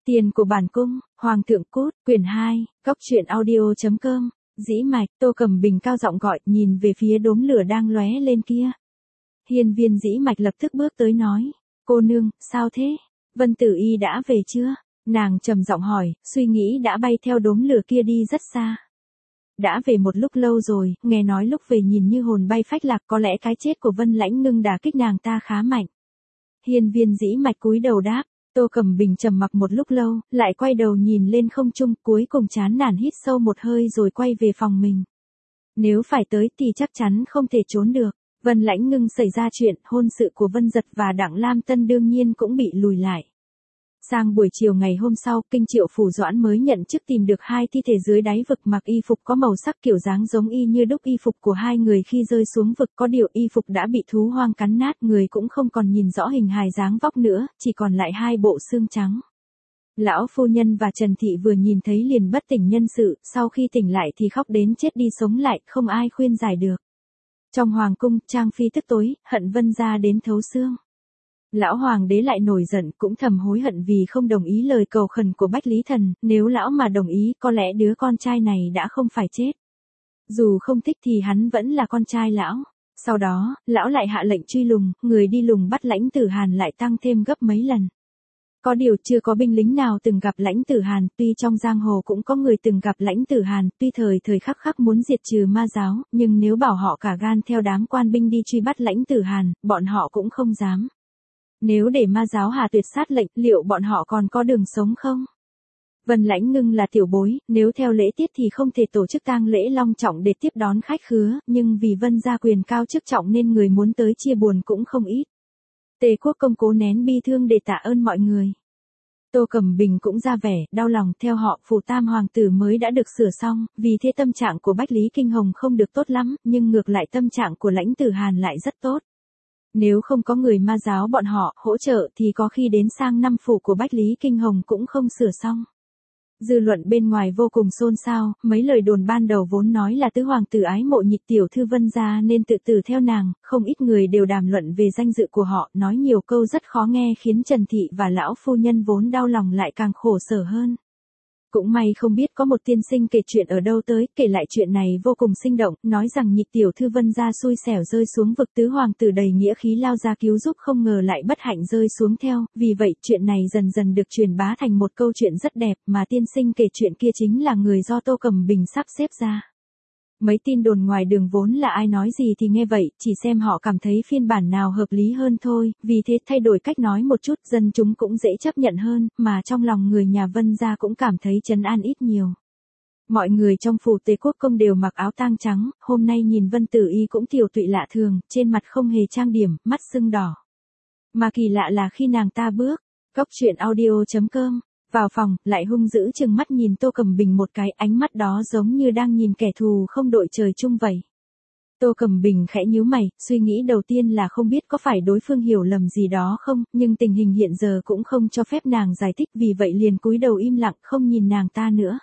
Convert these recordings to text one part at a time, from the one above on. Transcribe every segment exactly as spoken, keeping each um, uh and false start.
Tiền của bản cung, Hoàng thượng cút, quyển hai, góc truyện audio.com, dĩ mạch, Tô Cẩm Bình cao giọng gọi, nhìn về phía đốm lửa đang lóe lên kia. Hiên viên dĩ mạch lập tức bước tới nói, cô nương, sao thế? Vân Tử Y đã về chưa? Nàng trầm giọng hỏi, suy nghĩ đã bay theo đốm lửa kia đi rất xa. Đã về một lúc lâu rồi, nghe nói lúc về nhìn như hồn bay phách lạc, có lẽ cái chết của Vân Lãnh Ngưng đả kích nàng ta khá mạnh. Hiên viên dĩ mạch cúi đầu đáp. Tô Cẩm Bình trầm mặc một lúc lâu, lại quay đầu nhìn lên không trung, cuối cùng chán nản hít sâu một hơi rồi quay về phòng mình. Nếu phải tới thì chắc chắn không thể trốn được. Vân Lãnh Ngưng xảy ra chuyện, hôn sự của Vân Giật và Đặng Lam Tân đương nhiên cũng bị lùi lại. Sang buổi chiều ngày hôm sau, Kinh Triệu Phủ Doãn mới nhận chức tìm được hai thi thể dưới đáy vực mặc y phục có màu sắc kiểu dáng giống y như đúc y phục của hai người khi rơi xuống vực, có điều y phục đã bị thú hoang cắn nát, người cũng không còn nhìn rõ hình hài dáng vóc nữa, chỉ còn lại hai bộ xương trắng. Lão phu nhân và Trần Thị vừa nhìn thấy liền bất tỉnh nhân sự, sau khi tỉnh lại thì khóc đến chết đi sống lại, không ai khuyên giải được. Trong hoàng cung, Trang Phi tức tối, hận Vân gia đến thấu xương. Lão hoàng đế lại nổi giận, cũng thầm hối hận vì không đồng ý lời cầu khẩn của Bách Lý Thần, nếu lão mà đồng ý, có lẽ đứa con trai này đã không phải chết. Dù không thích thì hắn vẫn là con trai lão. Sau đó, lão lại hạ lệnh truy lùng, người đi lùng bắt Lãnh Tử Hàn lại tăng thêm gấp mấy lần. Có điều chưa có binh lính nào từng gặp Lãnh Tử Hàn, tuy trong giang hồ cũng có người từng gặp Lãnh Tử Hàn, tuy thời thời khắc khắc muốn diệt trừ ma giáo, nhưng nếu bảo họ cả gan theo đám quan binh đi truy bắt Lãnh Tử Hàn, bọn họ cũng không dám. Nếu để ma giáo Hà Tuyệt sát lệnh, liệu bọn họ còn có đường sống không? Vân Lãnh Ngưng là tiểu bối, nếu theo lễ tiết thì không thể tổ chức tang lễ long trọng để tiếp đón khách khứa, nhưng vì Vân gia quyền cao chức trọng nên người muốn tới chia buồn cũng không ít. Tề Quốc công cố nén bi thương để tạ ơn mọi người. Tô Cẩm Bình cũng ra vẻ đau lòng, theo họ phủ tam hoàng tử mới đã được sửa xong, vì thế tâm trạng của Bách Lý Kinh Hồng không được tốt lắm, nhưng ngược lại tâm trạng của Lãnh Tử Hàn lại rất tốt. Nếu không có người ma giáo bọn họ hỗ trợ thì có khi đến sang năm phủ của Bách Lý Kinh Hồng cũng không sửa xong. Dư luận bên ngoài vô cùng xôn xao, mấy lời đồn ban đầu vốn nói là tứ hoàng tử ái mộ nhị tiểu thư Vân gia nên tự tử theo nàng, không ít người đều đàm luận về danh dự của họ, nói nhiều câu rất khó nghe khiến Trần Thị và lão phu nhân vốn đau lòng lại càng khổ sở hơn. Cũng may không biết có một tiên sinh kể chuyện ở đâu tới, kể lại chuyện này vô cùng sinh động, nói rằng nhị tiểu thư Vân gia xui xẻo rơi xuống vực, tứ hoàng tử đầy nghĩa khí lao ra cứu giúp không ngờ lại bất hạnh rơi xuống theo, vì vậy chuyện này dần dần được truyền bá thành một câu chuyện rất đẹp, mà tiên sinh kể chuyện kia chính là người do Tô Cẩm Bình sắp xếp ra. Mấy tin đồn ngoài đường vốn là ai nói gì thì nghe vậy, chỉ xem họ cảm thấy phiên bản nào hợp lý hơn thôi, vì thế thay đổi cách nói một chút, dân chúng cũng dễ chấp nhận hơn, mà trong lòng người nhà Vân gia cũng cảm thấy trấn an ít nhiều. Mọi người trong phủ Tề Quốc công đều mặc áo tang trắng, hôm nay nhìn Vân Tử Y cũng tiều tụy lạ thường, trên mặt không hề trang điểm, mắt sưng đỏ. Mà kỳ lạ là khi nàng ta bước, góc truyện audio.com, vào phòng, lại hung dữ chừng mắt nhìn Tô Cẩm Bình một cái, ánh mắt đó giống như đang nhìn kẻ thù không đội trời chung vậy. Tô Cẩm Bình khẽ nhíu mày, suy nghĩ đầu tiên là không biết có phải đối phương hiểu lầm gì đó không, nhưng tình hình hiện giờ cũng không cho phép nàng giải thích, vì vậy liền cúi đầu im lặng không nhìn nàng ta nữa.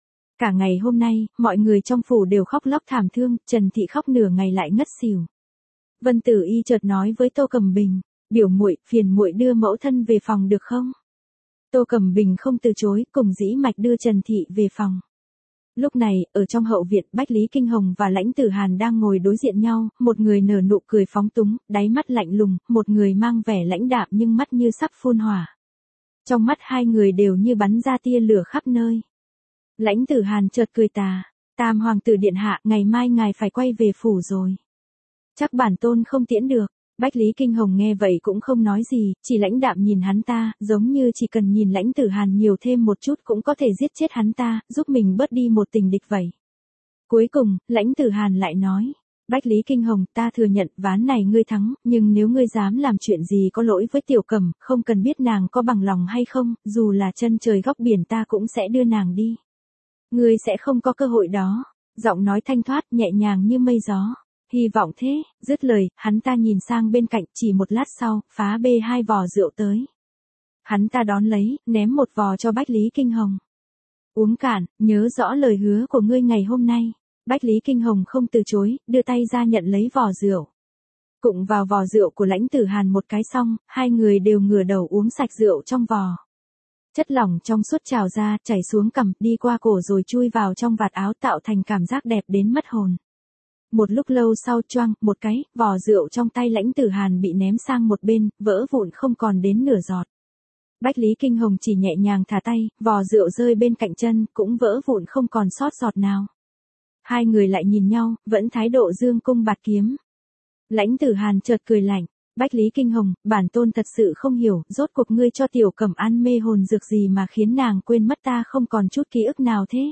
Cả ngày hôm nay, mọi người trong phủ đều khóc lóc thảm thương, Trần Thị khóc nửa ngày lại ngất xỉu. Vân Tử Y chợt nói với Tô Cẩm Bình, biểu muội, phiền muội đưa mẫu thân về phòng được không? Tô Cẩm Bình không từ chối, cùng dĩ mạch đưa Trần Thị về phòng. Lúc này, ở trong hậu viện, Bách Lý Kinh Hồng và Lãnh Tử Hàn đang ngồi đối diện nhau, một người nở nụ cười phóng túng, đáy mắt lạnh lùng, một người mang vẻ lãnh đạm nhưng mắt như sắp phun hỏa. Trong mắt hai người đều như bắn ra tia lửa khắp nơi. Lãnh Tử Hàn chợt cười tà, Tam hoàng tử điện hạ, ngày mai ngài phải quay về phủ rồi. Chắc bản tôn không tiễn được. Bách Lý Kinh Hồng nghe vậy cũng không nói gì, chỉ lãnh đạm nhìn hắn ta, giống như chỉ cần nhìn Lãnh Tử Hàn nhiều thêm một chút cũng có thể giết chết hắn ta, giúp mình bớt đi một tình địch vậy. Cuối cùng, Lãnh Tử Hàn lại nói, Bách Lý Kinh Hồng, ta thừa nhận ván này ngươi thắng, nhưng nếu ngươi dám làm chuyện gì có lỗi với Tiểu Cẩm, không cần biết nàng có bằng lòng hay không, dù là chân trời góc biển ta cũng sẽ đưa nàng đi. Ngươi sẽ không có cơ hội đó. Giọng nói thanh thoát, nhẹ nhàng như mây gió. Hy vọng thế, dứt lời, hắn ta nhìn sang bên cạnh, chỉ một lát sau, phá bê hai vò rượu tới. Hắn ta đón lấy, ném một vò cho Bách Lý Kinh Hồng. Uống cạn, nhớ rõ lời hứa của ngươi ngày hôm nay. Bách Lý Kinh Hồng không từ chối, đưa tay ra nhận lấy vò rượu. Cụng vào vò rượu của Lãnh Tử Hàn một cái xong, hai người đều ngửa đầu uống sạch rượu trong vò. Chất lỏng trong suốt trào ra, chảy xuống cằm, đi qua cổ rồi chui vào trong vạt áo tạo thành cảm giác đẹp đến mất hồn. Một lúc lâu sau choang, một cái, vò rượu trong tay Lãnh Tử Hàn bị ném sang một bên, vỡ vụn không còn đến nửa giọt. Bách Lý Kinh Hồng chỉ nhẹ nhàng thả tay, vò rượu rơi bên cạnh chân, cũng vỡ vụn không còn sót giọt nào. Hai người lại nhìn nhau, vẫn thái độ dương cung bạt kiếm. Lãnh Tử Hàn chợt cười lạnh, Bách Lý Kinh Hồng, bản tôn thật sự không hiểu, rốt cuộc ngươi cho Tiểu Cẩm ăn mê hồn dược gì mà khiến nàng quên mất ta không còn chút ký ức nào thế.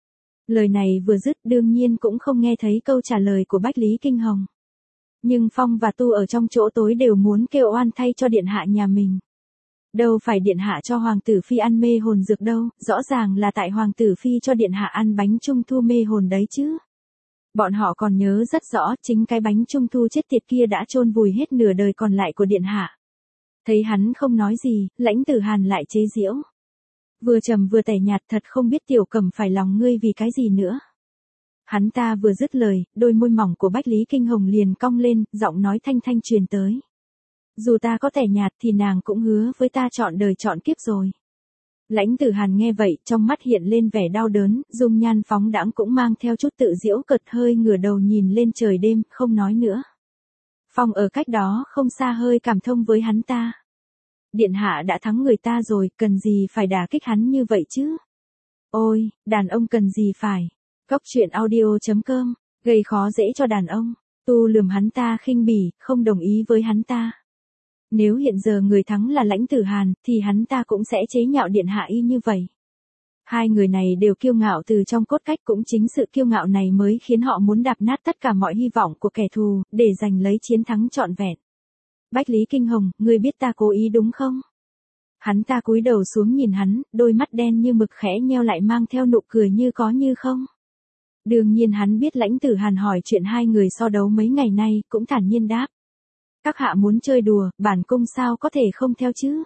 Lời này vừa dứt đương nhiên cũng không nghe thấy câu trả lời của Bách Lý Kinh Hồng. Nhưng Phong và Tu ở trong chỗ tối đều muốn kêu oan thay cho điện hạ nhà mình. Đâu phải điện hạ cho hoàng tử phi ăn mê hồn dược đâu, rõ ràng là tại hoàng tử phi cho điện hạ ăn bánh trung thu mê hồn đấy chứ. Bọn họ còn nhớ rất rõ, chính cái bánh trung thu chết tiệt kia đã chôn vùi hết nửa đời còn lại của điện hạ. Thấy hắn không nói gì, Lãnh Tử Hàn lại chế giễu. Vừa trầm vừa tẻ nhạt, thật không biết Tiểu Cẩm phải lòng ngươi vì cái gì nữa. Hắn ta vừa dứt lời, đôi môi mỏng của Bách Lý Kinh Hồng liền cong lên, giọng nói thanh thanh truyền tới. Dù ta có tẻ nhạt thì nàng cũng hứa với ta trọn đời trọn kiếp rồi. Lãnh Tử Hàn nghe vậy, trong mắt hiện lên vẻ đau đớn, dung nhan phóng đãng cũng mang theo chút tự giễu cợt, hơi ngửa đầu nhìn lên trời đêm, không nói nữa. Phong ở cách đó không xa hơi cảm thông với hắn ta. Điện hạ đã thắng người ta rồi, cần gì phải đả kích hắn như vậy chứ? Ôi, đàn ông cần gì phải? Cóc truyện audio chấm com, gây khó dễ cho đàn ông. Tu lườm hắn ta khinh bỉ, không đồng ý với hắn ta. Nếu hiện giờ người thắng là Lãnh Tử Hàn, thì hắn ta cũng sẽ chế nhạo điện hạ y như vậy. Hai người này đều kiêu ngạo từ trong cốt cách, cũng chính sự kiêu ngạo này mới khiến họ muốn đạp nát tất cả mọi hy vọng của kẻ thù, để giành lấy chiến thắng trọn vẹn. Bách Lý Kinh Hồng, ngươi biết ta cố ý đúng không? Hắn ta cúi đầu xuống nhìn hắn, đôi mắt đen như mực khẽ nheo lại mang theo nụ cười như có như không. Đương nhiên hắn biết Lãnh Tử Hàn hỏi chuyện hai người so đấu mấy ngày nay, cũng thản nhiên đáp. Các hạ muốn chơi đùa, bản cung sao có thể không theo chứ?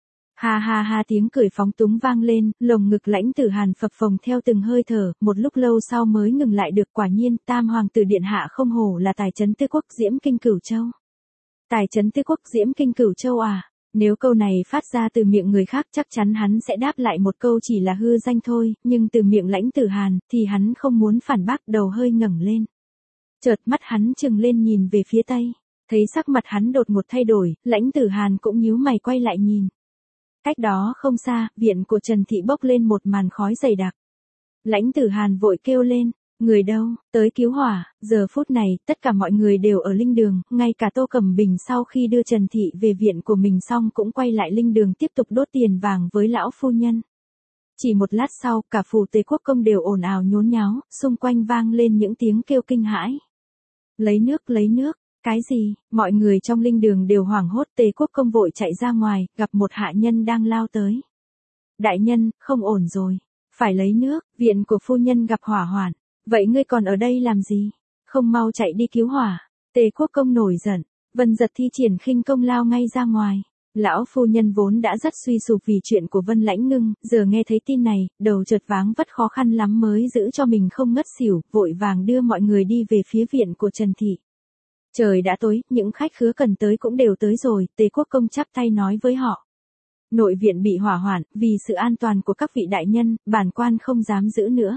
Ha ha ha, tiếng cười phóng túng vang lên, lồng ngực Lãnh Tử Hàn phập phồng theo từng hơi thở, một lúc lâu sau mới ngừng lại được. Quả nhiên, Tam hoàng tử điện hạ không hổ là tài trấn Tư Quốc Diễm Kinh Cửu Châu. Tài trấn Tư Quốc Diễm Kinh Cửu Châu à? Nếu câu này phát ra từ miệng người khác chắc chắn hắn sẽ đáp lại một câu chỉ là hư danh thôi, nhưng từ miệng Lãnh Tử Hàn thì hắn không muốn phản bác, đầu hơi ngẩng lên. Chợt mắt hắn trừng lên nhìn về phía Tây. Thấy sắc mặt hắn đột ngột thay đổi, Lãnh Tử Hàn cũng nhíu mày quay lại nhìn. Cách đó không xa, viện của Trần Thị bốc lên một màn khói dày đặc. Lãnh Tử Hàn vội kêu lên, người đâu, tới cứu hỏa. Giờ phút này, tất cả mọi người đều ở linh đường, ngay cả Tô Cẩm Bình sau khi đưa Trần Thị về viện của mình xong cũng quay lại linh đường tiếp tục đốt tiền vàng với lão phu nhân. Chỉ một lát sau, cả phủ Tề Quốc Công đều ồn ào nhốn nháo, xung quanh vang lên những tiếng kêu kinh hãi. Lấy nước, lấy nước. Cái gì? Mọi người trong linh đường đều hoảng hốt. Tề Quốc Công vội chạy ra ngoài, gặp một hạ nhân đang lao tới. Đại nhân, không ổn rồi. Phải lấy nước, viện của phu nhân gặp hỏa hoạn. Vậy ngươi còn ở đây làm gì? Không mau chạy đi cứu hỏa. Tề Quốc Công nổi giận. Vân Giật thi triển khinh công lao ngay ra ngoài. Lão phu nhân vốn đã rất suy sụp vì chuyện của Vân Lãnh Ngưng, giờ nghe thấy tin này, đầu chợt váng vất khó khăn lắm mới giữ cho mình không ngất xỉu, vội vàng đưa mọi người đi về phía viện của Trần Thị. Trời đã tối, những khách khứa cần tới cũng đều tới rồi, Tề Quốc Công chắp tay nói với họ. Nội viện bị hỏa hoạn, vì sự an toàn của các vị đại nhân, bản quan không dám giữ nữa.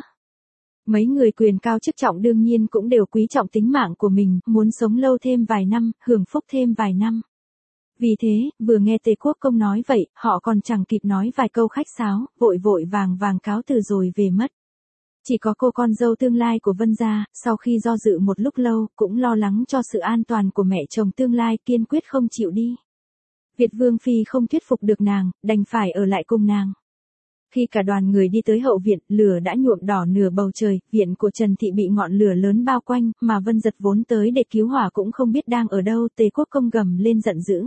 Mấy người quyền cao chức trọng đương nhiên cũng đều quý trọng tính mạng của mình, muốn sống lâu thêm vài năm, hưởng phúc thêm vài năm. Vì thế, vừa nghe Tề Quốc Công nói vậy, họ còn chẳng kịp nói vài câu khách sáo, vội vội vàng vàng cáo từ rồi về mất. Chỉ có cô con dâu tương lai của Vân gia, sau khi do dự một lúc lâu, cũng lo lắng cho sự an toàn của mẹ chồng tương lai, kiên quyết không chịu đi. Việt Vương Phi không thuyết phục được nàng, đành phải ở lại cùng nàng. Khi cả đoàn người đi tới hậu viện, lửa đã nhuộm đỏ nửa bầu trời, viện của Trần Thị bị ngọn lửa lớn bao quanh, mà Vân Giật vốn tới để cứu hỏa cũng không biết đang ở đâu. Tề Quốc Công gầm lên giận dữ.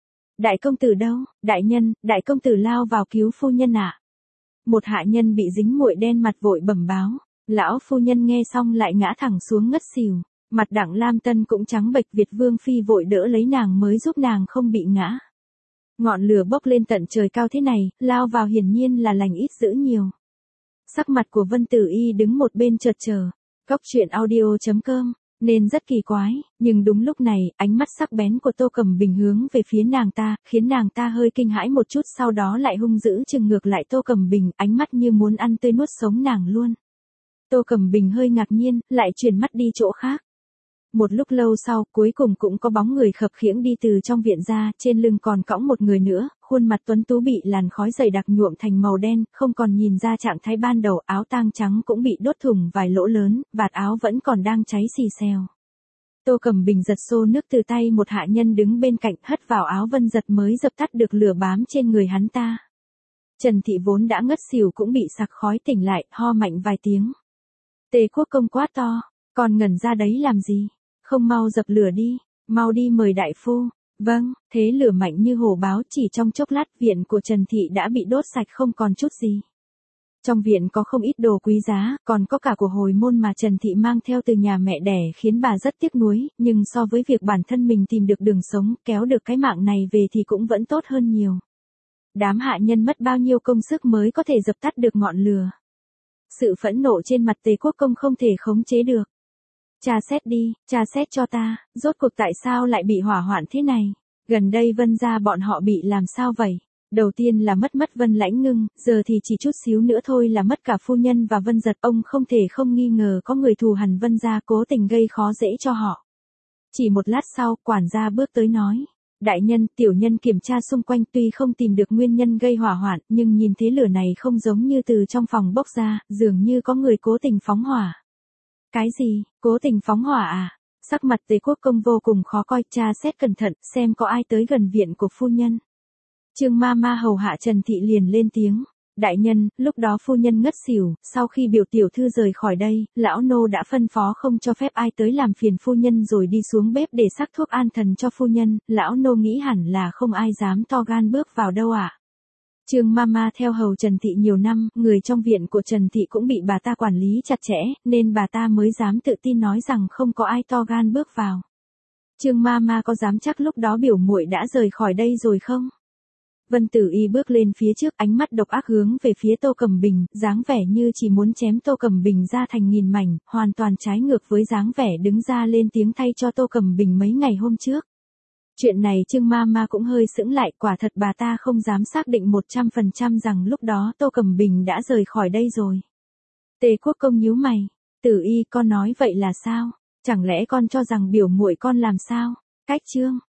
Đại công tử đâu? Đại nhân, đại công tử lao vào cứu phu nhân ạ. À? Một hạ nhân bị dính muội đen mặt vội bẩm báo. Lão phu nhân nghe xong lại ngã thẳng xuống ngất xỉu. Mặt Đặng Lam Tân cũng trắng bệch. Việt Vương Phi vội đỡ lấy nàng mới giúp nàng không bị ngã. Ngọn lửa bốc lên tận trời cao thế này, lao vào hiển nhiên là lành ít dữ nhiều. Sắc mặt của Vân Tử Y đứng một bên chợt chờ. Cóc truyện audio chấm com nên rất kỳ quái, nhưng đúng lúc này, ánh mắt sắc bén của Tô Cẩm Bình hướng về phía nàng ta, khiến nàng ta hơi kinh hãi một chút, sau đó lại hung dữ chừng ngược lại Tô Cẩm Bình, ánh mắt như muốn ăn tươi nuốt sống nàng luôn. Tô Cẩm Bình hơi ngạc nhiên, lại chuyển mắt đi chỗ khác. Một lúc lâu sau, cuối cùng cũng có bóng người khập khiễng đi từ trong viện ra, trên lưng còn cõng một người nữa, khuôn mặt tuấn tú bị làn khói dày đặc nhuộm thành màu đen, không còn nhìn ra trạng thái ban đầu, áo tang trắng cũng bị đốt thủng vài lỗ lớn, vạt áo vẫn còn đang cháy xì xèo. Tô Cẩm Bình giật xô nước từ tay một hạ nhân đứng bên cạnh, hất vào áo Vân Giật mới dập tắt được lửa bám trên người hắn ta. Trần Thị vốn đã ngất xỉu cũng bị sặc khói tỉnh lại, ho mạnh vài tiếng. Tề Quốc Công quát to, còn ngẩn ra đấy làm gì? Không mau dập lửa đi, mau đi mời đại phu. Vâng, thế lửa mạnh như hổ báo, chỉ trong chốc lát viện của Trần Thị đã bị đốt sạch không còn chút gì. Trong viện có không ít đồ quý giá, còn có cả của hồi môn mà Trần Thị mang theo từ nhà mẹ đẻ khiến bà rất tiếc nuối, nhưng so với việc bản thân mình tìm được đường sống, kéo được cái mạng này về thì cũng vẫn tốt hơn nhiều. Đám hạ nhân mất bao nhiêu công sức mới có thể dập tắt được ngọn lửa. Sự phẫn nộ trên mặt Tề Quốc Công không thể khống chế được. Tra xét đi, tra xét cho ta, rốt cuộc tại sao lại bị hỏa hoạn thế này? Gần đây Vân gia bọn họ bị làm sao vậy? Đầu tiên là mất mất Vân Lãnh Ngưng, giờ thì chỉ chút xíu nữa thôi là mất cả phu nhân và Vân Giật. Ông không thể không nghi ngờ có người thù hằn Vân gia cố tình gây khó dễ cho họ. Chỉ một lát sau, quản gia bước tới nói. Đại nhân, tiểu nhân kiểm tra xung quanh tuy không tìm được nguyên nhân gây hỏa hoạn, nhưng nhìn thế lửa này không giống như từ trong phòng bốc ra, dường như có người cố tình phóng hỏa. Cái gì, cố tình phóng hỏa à? Sắc mặt Tề Quốc Công vô cùng khó coi, tra xét cẩn thận, xem có ai tới gần viện của phu nhân. Trương ma ma hầu hạ Trần Thị liền lên tiếng. Đại nhân, lúc đó phu nhân ngất xỉu, sau khi biểu tiểu thư rời khỏi đây, lão nô đã phân phó không cho phép ai tới làm phiền phu nhân rồi đi xuống bếp để sắc thuốc an thần cho phu nhân, lão nô nghĩ hẳn là không ai dám to gan bước vào đâu ạ. À? Trương Mama theo hầu Trần Thị nhiều năm, người trong viện của Trần Thị cũng bị bà ta quản lý chặt chẽ, nên bà ta mới dám tự tin nói rằng không có ai to gan bước vào. Trương Mama có dám chắc lúc đó biểu muội đã rời khỏi đây rồi không? Vân Tử Y bước lên phía trước, ánh mắt độc ác hướng về phía Tô Cẩm Bình, dáng vẻ như chỉ muốn chém Tô Cẩm Bình ra thành nghìn mảnh, hoàn toàn trái ngược với dáng vẻ đứng ra lên tiếng thay cho Tô Cẩm Bình mấy ngày hôm trước. Chuyện này Trương Mama cũng hơi sững lại, quả thật bà ta không dám xác định một trăm phần trăm rằng lúc đó Tô Cẩm Bình đã rời khỏi đây rồi. Tề Quốc Công nhíu mày, Tử Y con nói vậy là sao? Chẳng lẽ con cho rằng biểu muội con làm sao? Cách Trương